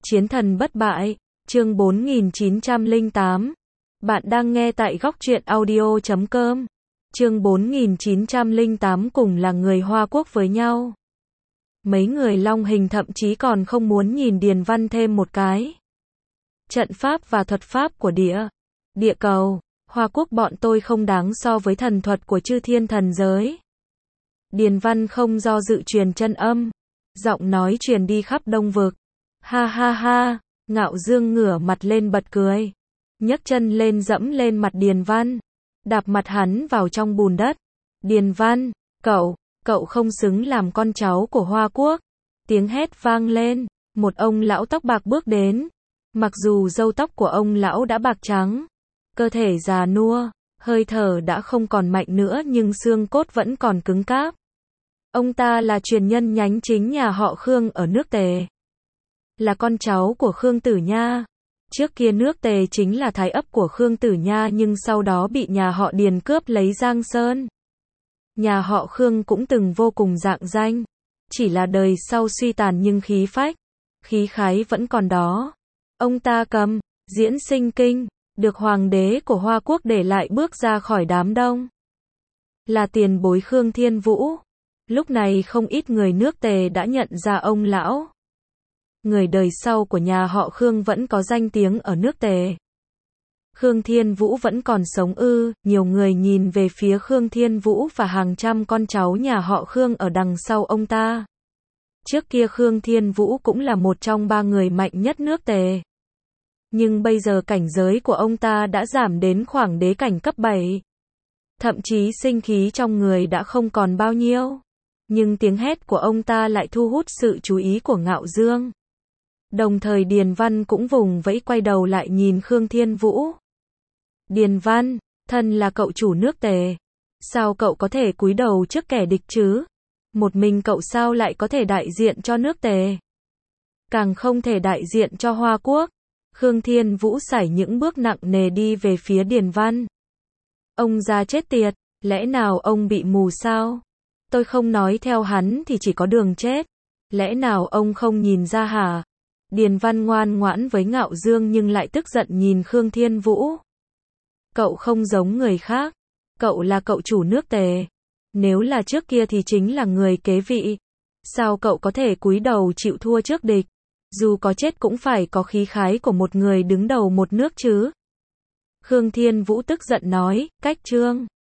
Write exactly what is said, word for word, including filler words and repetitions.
Chiến thần bất bại, chương bốn nghìn chín trăm lẻ tám. Bạn đang nghe tại góc truyện audio chấm com. Chương bốn nghìn chín trăm lẻ tám cùng là người Hoa Quốc với nhau. Mấy người Long Hình thậm chí còn không muốn nhìn Điền Văn thêm một cái. Trận pháp và thuật pháp của địa, địa cầu, Hoa Quốc bọn tôi không đáng so với thần thuật của chư thiên thần giới. Điền Văn không do dự truyền chân âm, giọng nói truyền đi khắp Đông Vực. Ha ha ha, Ngạo Dương ngửa mặt lên bật cười, nhấc chân lên dẫm lên mặt Điền Văn, đạp mặt hắn vào trong bùn đất. Điền Văn, cậu, cậu không xứng làm con cháu của Hoa Quốc. Tiếng hét vang lên, một ông lão tóc bạc bước đến. Mặc dù râu tóc của ông lão đã bạc trắng, cơ thể già nua, hơi thở đã không còn mạnh nữa nhưng xương cốt vẫn còn cứng cáp. Ông ta là truyền nhân nhánh chính nhà họ Khương ở nước Tề. Là con cháu của Khương Tử Nha. Trước kia nước Tề chính là thái ấp của Khương Tử Nha nhưng sau đó bị nhà họ Điền cướp lấy Giang Sơn. Nhà họ Khương cũng từng vô cùng rạng danh. Chỉ là đời sau suy tàn nhưng khí phách, khí khái vẫn còn đó. Ông ta cầm diễn sinh kinh, được hoàng đế của Hoa Quốc để lại bước ra khỏi đám đông. Là tiền bối Khương Thiên Vũ. Lúc này không ít người nước Tề đã nhận ra ông lão. Người đời sau của nhà họ Khương vẫn có danh tiếng ở nước Tề. Khương Thiên Vũ vẫn còn sống ư? Nhiều người nhìn về phía Khương Thiên Vũ và hàng trăm con cháu nhà họ Khương ở đằng sau ông ta. Trước kia Khương Thiên Vũ cũng là một trong ba người mạnh nhất nước Tề. Nhưng bây giờ cảnh giới của ông ta đã giảm đến khoảng đế cảnh cấp bảy. Thậm chí sinh khí trong người đã không còn bao nhiêu. Nhưng tiếng hét của ông ta lại thu hút sự chú ý của Ngạo Dương. Đồng thời Điền Văn cũng vùng vẫy quay đầu lại nhìn Khương Thiên Vũ. Điền Văn, thân là cậu chủ nước Tề. Sao cậu có thể cúi đầu trước kẻ địch chứ? Một mình cậu sao lại có thể đại diện cho nước Tề? Càng không thể đại diện cho Hoa Quốc. Khương Thiên Vũ sải những bước nặng nề đi về phía Điền Văn. Ông già chết tiệt, lẽ nào ông bị mù sao? Tôi không nói theo hắn thì chỉ có đường chết. Lẽ nào ông không nhìn ra hả? Điền Văn ngoan ngoãn với Ngạo Dương nhưng lại tức giận nhìn Khương Thiên Vũ. Cậu không giống người khác. Cậu là cậu chủ nước Tề. Nếu là trước kia thì chính là người kế vị. Sao cậu có thể cúi đầu chịu thua trước địch? Dù có chết cũng phải có khí khái của một người đứng đầu một nước chứ. Khương Thiên Vũ tức giận nói, cách trương.